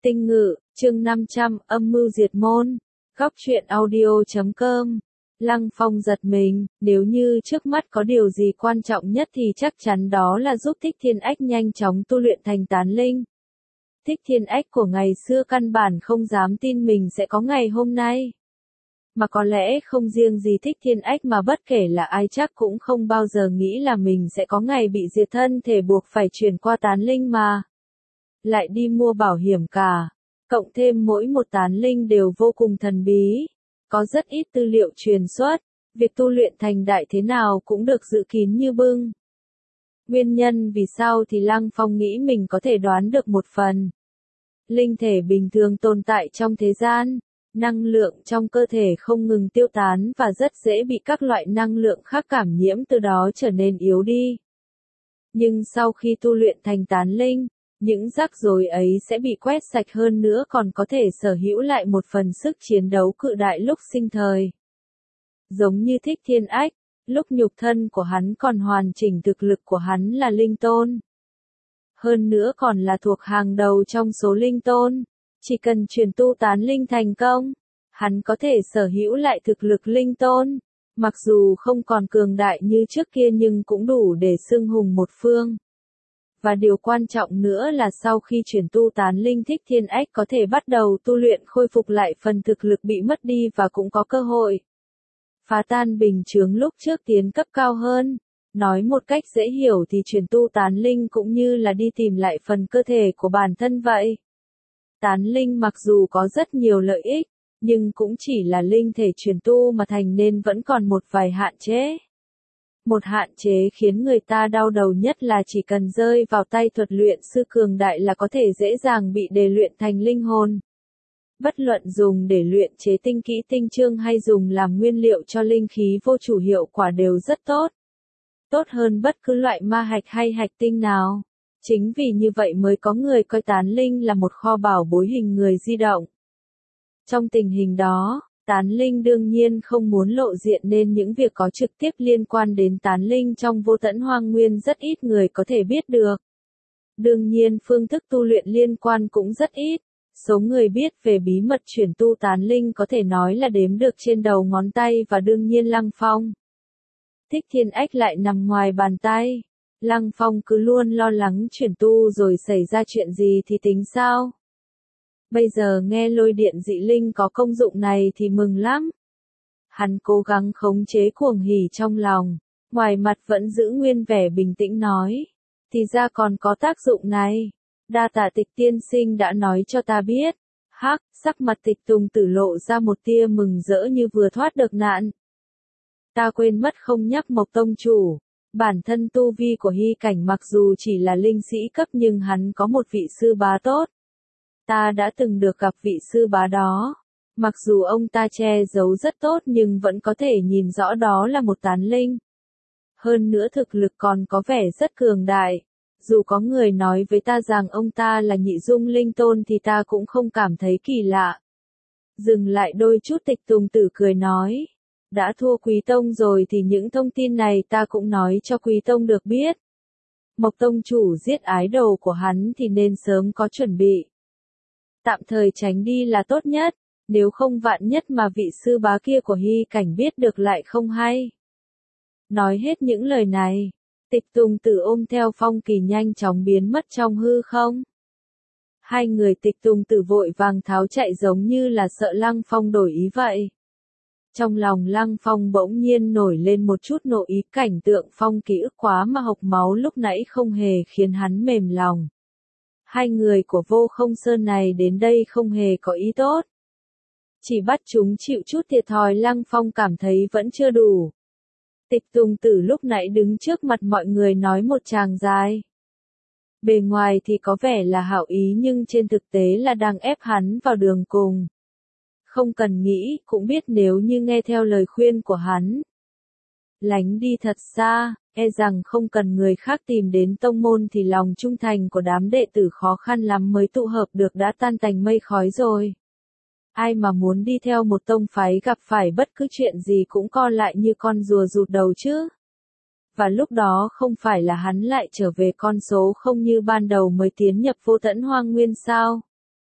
Tinh Ngự, chương 500, âm mưu diệt môn. Góc truyện audio.com. Lăng Phong giật mình, nếu như trước mắt có điều gì quan trọng nhất thì chắc chắn đó là giúp Thích Thiên Ách nhanh chóng tu luyện thành tán linh. Thích Thiên Ách của ngày xưa căn bản không dám tin mình sẽ có ngày hôm nay. Mà có lẽ không riêng gì Thích Thiên Ách mà bất kể là ai chắc cũng không bao giờ nghĩ là mình sẽ có ngày bị diệt thân thể buộc phải chuyển qua tán linh mà. Lại đi mua bảo hiểm cả. Cộng thêm mỗi một tán linh đều vô cùng thần bí. Có rất ít tư liệu truyền xuất. Việc tu luyện thành đại thế nào cũng được giữ kín như bưng. Nguyên nhân vì sao thì Lăng Phong nghĩ mình có thể đoán được một phần. Linh thể bình thường tồn tại trong thế gian. Năng lượng trong cơ thể không ngừng tiêu tán và rất dễ bị các loại năng lượng khác cảm nhiễm, từ đó trở nên yếu đi. Nhưng sau khi tu luyện thành tán linh, những rắc rối ấy sẽ bị quét sạch, hơn nữa còn có thể sở hữu lại một phần sức chiến đấu cự đại lúc sinh thời. Giống như Thích Thiên Ách, lúc nhục thân của hắn còn hoàn chỉnh, thực lực của hắn là linh tôn. Hơn nữa còn là thuộc hàng đầu trong số linh tôn. Chỉ cần chuyển tu tán linh thành công, hắn có thể sở hữu lại thực lực linh tôn. Mặc dù không còn cường đại như trước kia nhưng cũng đủ để xưng hùng một phương. Và điều quan trọng nữa là sau khi chuyển tu tán linh, Thích Thiên Ách có thể bắt đầu tu luyện khôi phục lại phần thực lực bị mất đi và cũng có cơ hội phá tan bình chướng lúc trước tiến cấp cao hơn. Nói một cách dễ hiểu thì chuyển tu tán linh cũng như là đi tìm lại phần cơ thể của bản thân vậy. Tán linh mặc dù có rất nhiều lợi ích, nhưng cũng chỉ là linh thể chuyển tu mà thành nên vẫn còn một vài hạn chế. Một hạn chế khiến người ta đau đầu nhất là chỉ cần rơi vào tay thuật luyện sư cường đại là có thể dễ dàng bị đề luyện thành linh hồn. Bất luận dùng để luyện chế tinh kỹ tinh chương hay dùng làm nguyên liệu cho linh khí vô chủ, hiệu quả đều rất tốt. Tốt hơn bất cứ loại ma hạch hay hạch tinh nào. Chính vì như vậy mới có người coi tán linh là một kho bảo bối hình người di động. Trong tình hình đó, tán linh đương nhiên không muốn lộ diện nên những việc có trực tiếp liên quan đến tán linh trong Vô Tận Hoang Nguyên rất ít người có thể biết được. Đương nhiên phương thức tu luyện liên quan cũng rất ít. Số người biết về bí mật chuyển tu tán linh có thể nói là đếm được trên đầu ngón tay, và đương nhiên Lăng Phong. Thích Thiên Ách lại nằm ngoài bàn tay. Lăng Phong cứ luôn lo lắng chuyển tu rồi xảy ra chuyện gì thì tính sao. Bây giờ nghe lôi điện dị linh có công dụng này thì mừng lắm. Hắn cố gắng khống chế cuồng hỉ trong lòng, ngoài mặt vẫn giữ nguyên vẻ bình tĩnh nói. Thì ra còn có tác dụng này. Đa tạ Tịch tiên sinh đã nói cho ta biết. Hắc, sắc mặt Tịch Tùng Tử lộ ra một tia mừng rỡ như vừa thoát được nạn. Ta quên mất không nhắc Mộc tông chủ. Bản thân tu vi của Hy Cảnh mặc dù chỉ là linh sĩ cấp nhưng hắn có một vị sư bá tốt. Ta đã từng được gặp vị sư bá đó. Mặc dù ông ta che giấu rất tốt nhưng vẫn có thể nhìn rõ đó là một tán linh. Hơn nữa thực lực còn có vẻ rất cường đại. Dù có người nói với ta rằng ông ta là nhị dung linh tôn thì ta cũng không cảm thấy kỳ lạ. Dừng lại đôi chút, Tịch Tùng Tử cười nói. Đã thua Quý Tông rồi thì những thông tin này ta cũng nói cho Quý Tông được biết. Mộc tông chủ giết ái đồ của hắn thì nên sớm có chuẩn bị. Tạm thời tránh đi là tốt nhất, nếu không vạn nhất mà vị sư bá kia của Hy Cảnh biết được lại không hay. Nói hết những lời này, Tịch Tùng Tử ôm theo Phong Kỳ nhanh chóng biến mất trong hư không. Hai người Tịch Tùng Tử vội vàng tháo chạy giống như là sợ Lăng Phong đổi ý vậy. Trong lòng Lăng Phong bỗng nhiên nổi lên một chút nộ ý, cảnh tượng Phong Kỳ ức quá mà hộc máu lúc nãy không hề khiến hắn mềm lòng. Hai người của Vô Không Sơn này đến đây không hề có ý tốt. Chỉ bắt chúng chịu chút thiệt thòi Lăng Phong cảm thấy vẫn chưa đủ. Tịch Tùng Tử lúc nãy đứng trước mặt mọi người nói một tràng dài. Bề ngoài thì có vẻ là hảo ý nhưng trên thực tế là đang ép hắn vào đường cùng. Không cần nghĩ, cũng biết nếu như nghe theo lời khuyên của hắn, lánh đi thật xa, e rằng không cần người khác tìm đến tông môn thì lòng trung thành của đám đệ tử khó khăn lắm mới tụ hợp được đã tan tành mây khói rồi. Ai mà muốn đi theo một tông phái gặp phải bất cứ chuyện gì cũng co lại như con rùa rụt đầu chứ. Và lúc đó không phải là hắn lại trở về con số không như ban đầu mới tiến nhập Vô Tận Hoang Nguyên sao?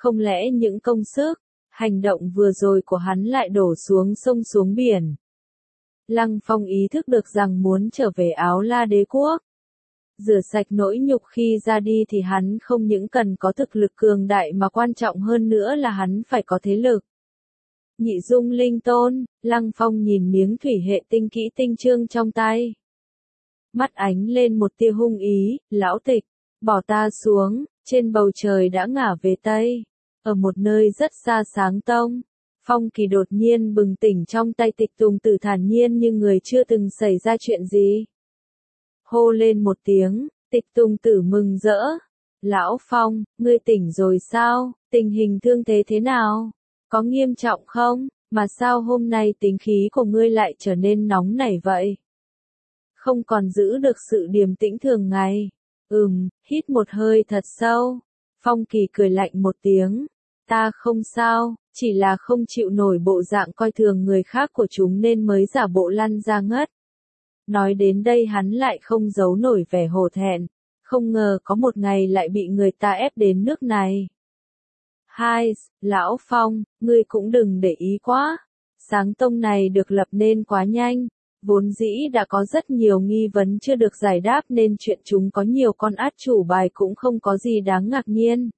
Không lẽ những công sức, hành động vừa rồi của hắn lại đổ xuống sông xuống biển? Lăng Phong ý thức được rằng muốn trở về Áo La Đế quốc, rửa sạch nỗi nhục khi ra đi thì hắn không những cần có thực lực cường đại mà quan trọng hơn nữa là hắn phải có thế lực. Nhị dung linh tôn, Lăng Phong nhìn miếng thủy hệ tinh kỹ tinh chương trong tay. Mắt ánh lên một tia hung ý, lão tịch, bỏ ta xuống, trên bầu trời đã ngả về Tây. Ở một nơi rất xa Sáng Tông, Phong Kỳ đột nhiên bừng tỉnh trong tay Tịch Tùng Tử thản nhiên như người chưa từng xảy ra chuyện gì. Hô lên một tiếng, Tịch Tùng Tử mừng rỡ. Lão Phong, ngươi tỉnh rồi sao? Tình hình thương thế thế nào? Có nghiêm trọng không? Mà sao hôm nay tính khí của ngươi lại trở nên nóng nảy vậy? Không còn giữ được sự điềm tĩnh thường ngày. Hít một hơi thật sâu. Phong Kỳ cười lạnh một tiếng. Ta không sao, chỉ là không chịu nổi bộ dạng coi thường người khác của chúng nên mới giả bộ lăn ra ngất. Nói đến đây hắn lại không giấu nổi vẻ hổ thẹn. Không ngờ có một ngày lại bị người ta ép đến nước này. Lão Phong, ngươi cũng đừng để ý quá. Sáng Tông này được lập nên quá nhanh. Vốn dĩ đã có rất nhiều nghi vấn chưa được giải đáp nên chuyện chúng có nhiều con át chủ bài cũng không có gì đáng ngạc nhiên.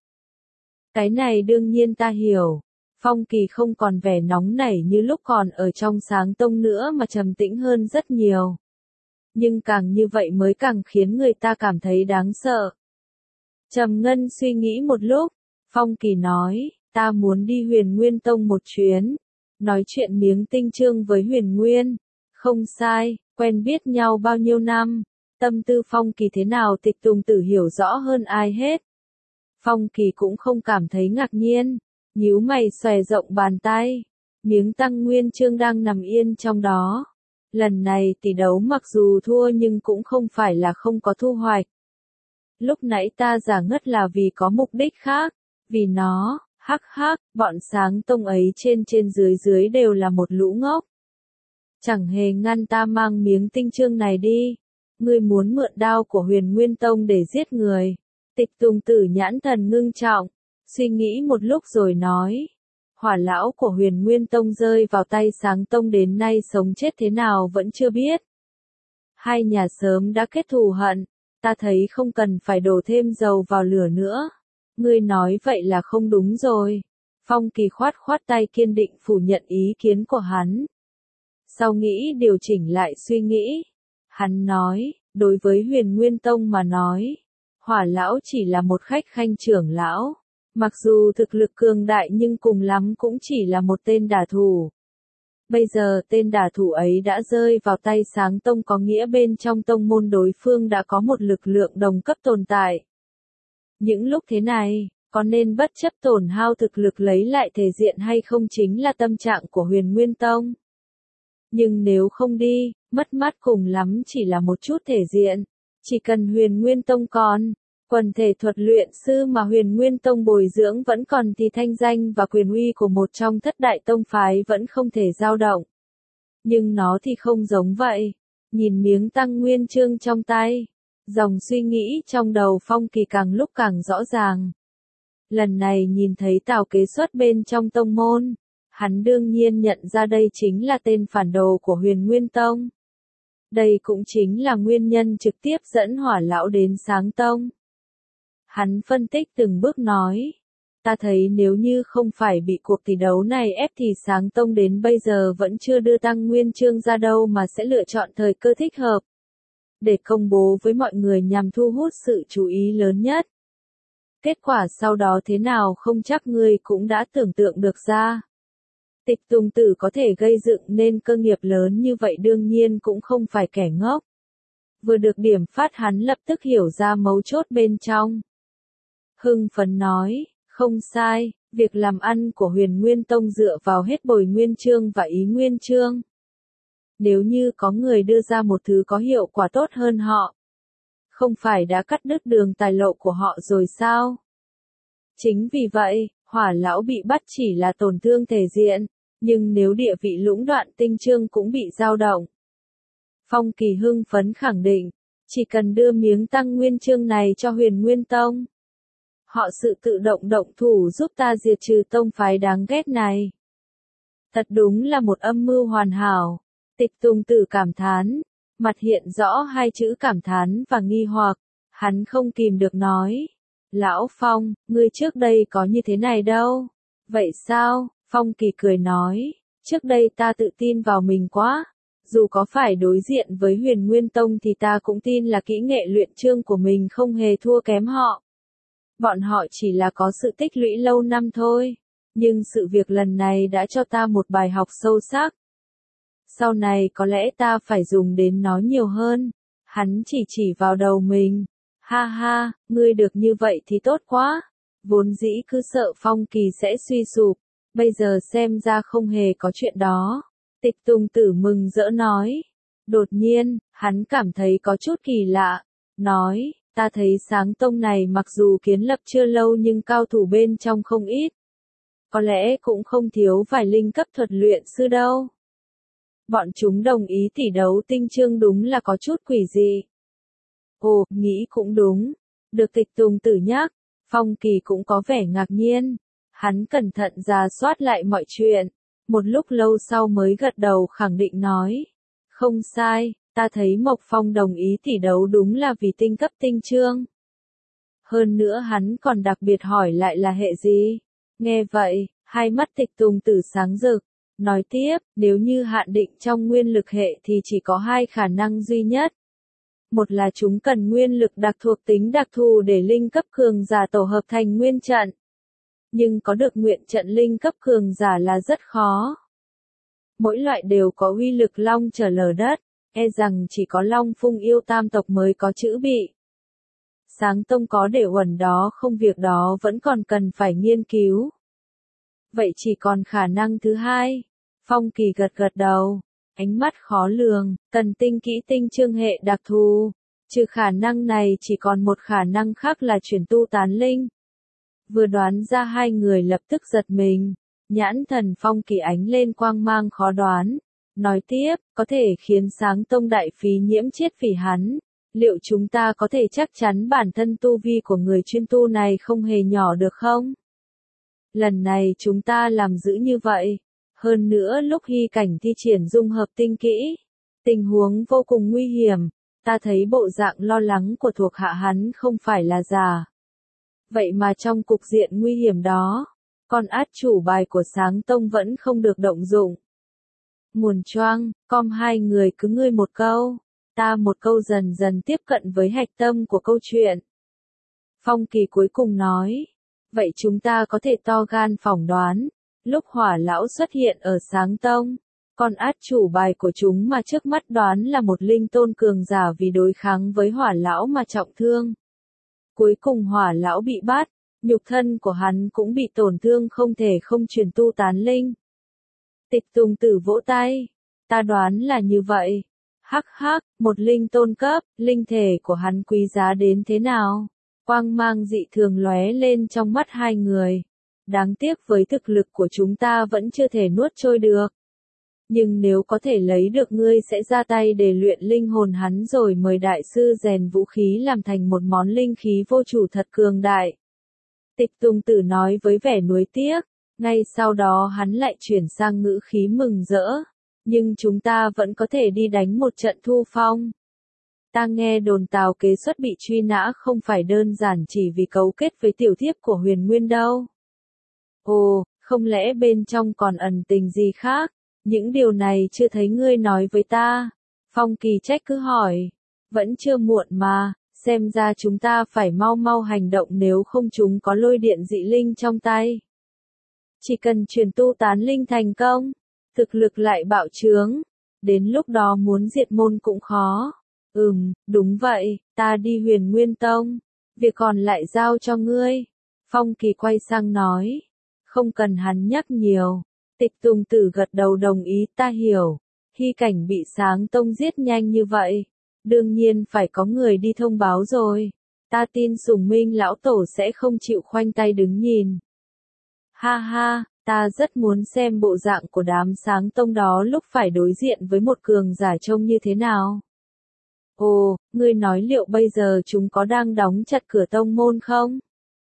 Cái này đương nhiên ta hiểu. Phong Kỳ không còn vẻ nóng nảy như lúc còn ở trong Sáng Tông nữa mà trầm tĩnh hơn rất nhiều. Nhưng càng như vậy mới càng khiến người ta cảm thấy đáng sợ. Trầm Ngân suy nghĩ một lúc, Phong Kỳ nói, ta muốn đi Huyền Nguyên Tông một chuyến. Nói chuyện miếng tinh chương với Huyền Nguyên. Không sai, quen biết nhau bao nhiêu năm. Tâm tư Phong Kỳ thế nào Tịch Tùng Tử hiểu rõ hơn ai hết. Phong Kỳ cũng không cảm thấy ngạc nhiên. Nhíu mày xòe rộng bàn tay. Miếng tăng nguyên chương đang nằm yên trong đó. Lần này tỷ đấu mặc dù thua nhưng cũng không phải là không có thu hoạch. Lúc nãy ta giả ngất là vì có mục đích khác. Vì nó, bọn Sáng Tông ấy trên dưới dưới đều là một lũ ngốc. Chẳng hề ngăn ta mang miếng tinh chương này đi. Ngươi muốn mượn đao của Huyền Nguyên Tông để giết người. Tịch Tùng Tử nhãn thần ngưng trọng, suy nghĩ một lúc rồi nói. Hỏa lão của Huyền Nguyên Tông rơi vào tay Sáng Tông đến nay sống chết thế nào vẫn chưa biết. Hai nhà sớm đã kết thù hận, ta thấy không cần phải đổ thêm dầu vào lửa nữa. Ngươi nói vậy là không đúng rồi. Phong Kỳ khoát tay kiên định phủ nhận ý kiến của hắn. Sau nghĩ điều chỉnh lại suy nghĩ. Hắn nói, đối với Huyền Nguyên Tông mà nói, Hỏa lão chỉ là một khách khanh trưởng lão. Mặc dù thực lực cường đại nhưng cùng lắm cũng chỉ là một tên đả thủ. Bây giờ tên đả thủ ấy đã rơi vào tay Sáng Tông có nghĩa bên trong tông môn đối phương đã có một lực lượng đồng cấp tồn tại. Những lúc thế này, có nên bất chấp tổn hao thực lực lấy lại thể diện hay không chính là tâm trạng của Huyền Nguyên Tông. Nhưng nếu không đi, mất mát cùng lắm chỉ là một chút thể diện. Chỉ cần Huyền Nguyên Tông còn, quần thể thuật luyện sư mà Huyền Nguyên Tông bồi dưỡng vẫn còn thì thanh danh và quyền uy của một trong thất đại tông phái vẫn không thể dao động. Nhưng nó thì không giống vậy. Nhìn miếng tăng nguyên chương trong tay, dòng suy nghĩ trong đầu Phong Kỳ càng lúc càng rõ ràng. Lần này nhìn thấy Tào Kế Xuất bên trong tông môn, hắn đương nhiên nhận ra đây chính là tên phản đồ của Huyền Nguyên Tông. Đây cũng chính là nguyên nhân trực tiếp dẫn Hỏa lão đến Sáng Tông. Hắn phân tích từng bước nói. Ta thấy nếu như không phải bị cuộc tỷ đấu này ép thì Sáng Tông đến bây giờ vẫn chưa đưa tăng nguyên chương ra đâu mà sẽ lựa chọn thời cơ thích hợp. Để công bố với mọi người nhằm thu hút sự chú ý lớn nhất. Kết quả sau đó thế nào không chắc ngươi cũng đã tưởng tượng được ra. Tịch Tùng Tử có thể gây dựng nên cơ nghiệp lớn như vậy đương nhiên cũng không phải kẻ ngốc. Vừa được điểm phát hắn lập tức hiểu ra mấu chốt bên trong. Hưng phấn nói, không sai, việc làm ăn của Huyền Nguyên Tông dựa vào hết bồi nguyên chương và ý nguyên chương. Nếu như có người đưa ra một thứ có hiệu quả tốt hơn họ, không phải đã cắt đứt đường tài lộ của họ rồi sao? Chính vì vậy, Hỏa lão bị bắt chỉ là tổn thương thể diện, nhưng nếu địa vị lũng đoạn tinh chương cũng bị dao động. Phong Kỳ hưng phấn khẳng định, chỉ cần đưa miếng tăng nguyên chương này cho Huyền Nguyên Tông, Họ sự tự động động thủ giúp ta diệt trừ tông phái đáng ghét này. Thật đúng là một âm mưu hoàn hảo. Tịch Tùng Tử cảm thán, mặt hiện rõ hai chữ cảm thán và nghi hoặc, hắn không kìm được nói. Lão Phong, ngươi trước đây có như thế này đâu. Vậy sao? Phong Kỳ cười nói, trước đây ta tự tin vào mình quá. Dù có phải đối diện với Huyền Nguyên Tông thì ta cũng tin là kỹ nghệ luyện chương của mình không hề thua kém họ. Bọn họ chỉ là có sự tích lũy lâu năm thôi. Nhưng sự việc lần này đã cho ta một bài học sâu sắc. Sau này có lẽ ta phải dùng đến nó nhiều hơn. Hắn chỉ vào đầu mình. Ha ha, ngươi được như vậy thì tốt quá. Vốn dĩ cứ sợ Phong Kỳ sẽ suy sụp. Bây giờ xem ra không hề có chuyện đó. Tịch Tùng Tử mừng rỡ nói. Đột nhiên, hắn cảm thấy có chút kỳ lạ. Nói, ta thấy Sáng Tông này mặc dù kiến lập chưa lâu nhưng cao thủ bên trong không ít. Có lẽ cũng không thiếu vài linh cấp thuật luyện sư đâu. Bọn chúng đồng ý tỷ đấu tinh chương đúng là có chút quỷ dị. Ồ, nghĩ cũng đúng. Được Tịch Tùng Tử nhắc, Phong Kỳ cũng có vẻ ngạc nhiên. Hắn cẩn thận rà soát lại mọi chuyện. Một lúc lâu sau mới gật đầu khẳng định nói. Không sai, ta thấy Mộc Phong đồng ý tỷ đấu đúng là vì tinh cấp tinh chương. Hơn nữa hắn còn đặc biệt hỏi lại là hệ gì. Nghe vậy, hai mắt Tịch Tùng Tử sáng rực. Nói tiếp, nếu như hạn định trong nguyên lực hệ thì chỉ có hai khả năng duy nhất. Một là chúng cần nguyên lực đặc thuộc tính đặc thù để linh cấp cường giả tổ hợp thành nguyên trận. Nhưng có được nguyện trận linh cấp cường giả là rất khó. Mỗi loại đều có uy lực long trở lở đất, e rằng chỉ có Long Phung yêu tam tộc mới có chữ bị. Sáng Tông có để uẩn đó không, việc đó vẫn còn cần phải nghiên cứu. Vậy chỉ còn khả năng thứ hai. Phong Kỳ gật đầu, ánh mắt khó lường, cần tinh kỹ tinh chương hệ đặc thù. Trừ khả năng này chỉ còn một khả năng khác là chuyển tu tán linh. Vừa đoán ra hai người lập tức giật mình, nhãn thần Phong Kỳ ánh lên quang mang khó đoán. Nói tiếp, có thể khiến Sáng Tông đại phí nhiễm chết vì hắn. Liệu chúng ta có thể chắc chắn bản thân tu vi của người chuyên tu này không hề nhỏ được không? Lần này chúng ta làm giữ như vậy. Hơn nữa lúc Hy Cảnh thi triển dung hợp tinh kỹ. Tình huống vô cùng nguy hiểm. Ta thấy bộ dạng lo lắng của thuộc hạ hắn không phải là giả. Vậy mà trong cục diện nguy hiểm đó, con át chủ bài của Sáng Tông vẫn không được động dụng. Nguồn choang, com hai người cứ ngươi một câu, ta một câu dần dần tiếp cận với hạch tâm của câu chuyện. Phong Kỳ cuối cùng nói, vậy chúng ta có thể to gan phỏng đoán, lúc Hỏa Lão xuất hiện ở Sáng Tông, con át chủ bài của chúng mà trước mắt đoán là một linh tôn cường giả vì đối kháng với Hỏa Lão mà trọng thương. Cuối cùng Hỏa Lão bị bắt, nhục thân của hắn cũng bị tổn thương không thể không truyền tu tán linh. Tịch Tùng Tử vỗ tay, ta đoán là như vậy. Hắc hắc, một linh tôn cấp, linh thể của hắn quý giá đến thế nào? Quang mang dị thường lóe lên trong mắt hai người. Đáng tiếc với thực lực của chúng ta vẫn chưa thể nuốt trôi được. Nhưng nếu có thể lấy được ngươi sẽ ra tay để luyện linh hồn hắn rồi mời đại sư rèn vũ khí làm thành một món linh khí vô chủ thật cường đại. Tịch Tùng Tử nói với vẻ nuối tiếc, ngay sau đó hắn lại chuyển sang ngữ khí mừng rỡ. Nhưng chúng ta vẫn có thể đi đánh một trận thu phong. Ta nghe đồn Tào Kế Xuất bị truy nã không phải đơn giản chỉ vì cấu kết với tiểu thiếp của Huyền Nguyên đâu. Ồ, không lẽ bên trong còn ẩn tình gì khác? Những điều này chưa thấy ngươi nói với ta. Phong Kỳ trách cứ hỏi. Vẫn chưa muộn mà, xem ra chúng ta phải mau mau hành động nếu không chúng có lôi điện dị linh trong tay. Chỉ cần truyền tu tán linh thành công, thực lực lại bạo trướng. Đến lúc đó muốn diệt môn cũng khó. Đúng vậy, ta đi Huyền Nguyên Tông. Việc còn lại giao cho ngươi. Phong Kỳ quay sang nói. Không cần hắn nhắc nhiều. Tịch Tùng Tử gật đầu đồng ý, ta hiểu. Hy Cảnh bị Sáng Tông giết nhanh như vậy. Đương nhiên phải có người đi thông báo rồi. Ta tin Sùng Minh lão tổ sẽ không chịu khoanh tay đứng nhìn. Ha ha, ta rất muốn xem bộ dạng của đám Sáng Tông đó lúc phải đối diện với một cường giả trông như thế nào. Ồ, ngươi nói liệu bây giờ chúng có đang đóng chặt cửa tông môn không?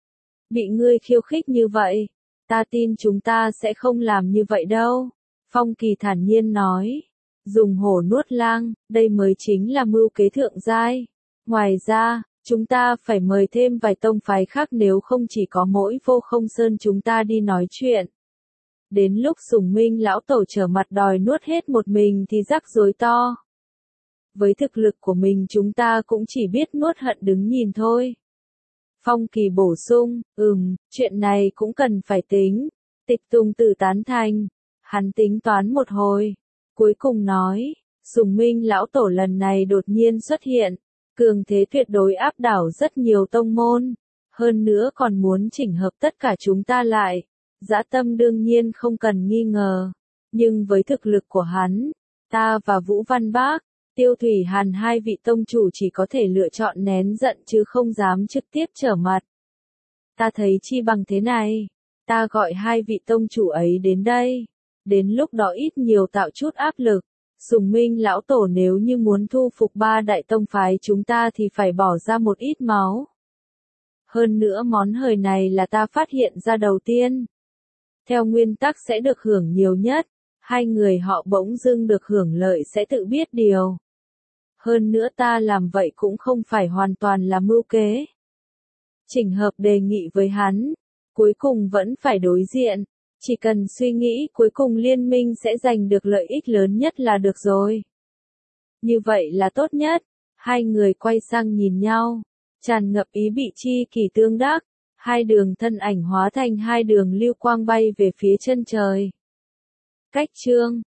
Bị ngươi khiêu khích như vậy, ta tin chúng ta sẽ không làm như vậy đâu. Phong Kỳ thản nhiên nói, dùng hổ nuốt lang, đây mới chính là mưu kế thượng giai. Ngoài ra, chúng ta phải mời thêm vài tông phái khác nếu không chỉ có mỗi Vô Không Sơn chúng ta đi nói chuyện. Đến lúc Sùng Minh lão tổ trở mặt đòi nuốt hết một mình thì rắc rối to. Với thực lực của mình chúng ta cũng chỉ biết nuốt hận đứng nhìn thôi. Phong Kỳ bổ sung, chuyện này cũng cần phải tính. Tịch Tùng Tử tán thành. Hắn tính toán một hồi. Cuối cùng nói, Sùng Minh lão tổ lần này đột nhiên xuất hiện. Cường thế tuyệt đối áp đảo rất nhiều tông môn. Hơn nữa còn muốn chỉnh hợp tất cả chúng ta lại. Dã tâm đương nhiên không cần nghi ngờ. Nhưng với thực lực của hắn, ta và Vũ Văn Bác, Tiêu Thủy Hàn hai vị tông chủ chỉ có thể lựa chọn nén giận chứ không dám trực tiếp trở mặt. Ta thấy chi bằng thế này, ta gọi hai vị tông chủ ấy đến đây. Đến lúc đó ít nhiều tạo chút áp lực. Sùng Minh lão tổ nếu như muốn thu phục ba đại tông phái chúng ta thì phải bỏ ra một ít máu. Hơn nữa món hời này là ta phát hiện ra đầu tiên. Theo nguyên tắc sẽ được hưởng nhiều nhất, hai người họ bỗng dưng được hưởng lợi sẽ tự biết điều. Hơn nữa ta làm vậy cũng không phải hoàn toàn là mưu kế. Chỉnh hợp đề nghị với hắn, cuối cùng vẫn phải đối diện, chỉ cần suy nghĩ cuối cùng liên minh sẽ giành được lợi ích lớn nhất là được rồi. Như vậy là tốt nhất, hai người quay sang nhìn nhau, tràn ngập ý bị chi kỷ tương đắc, hai đường thân ảnh hóa thành hai đường lưu quang bay về phía chân trời. Cách chương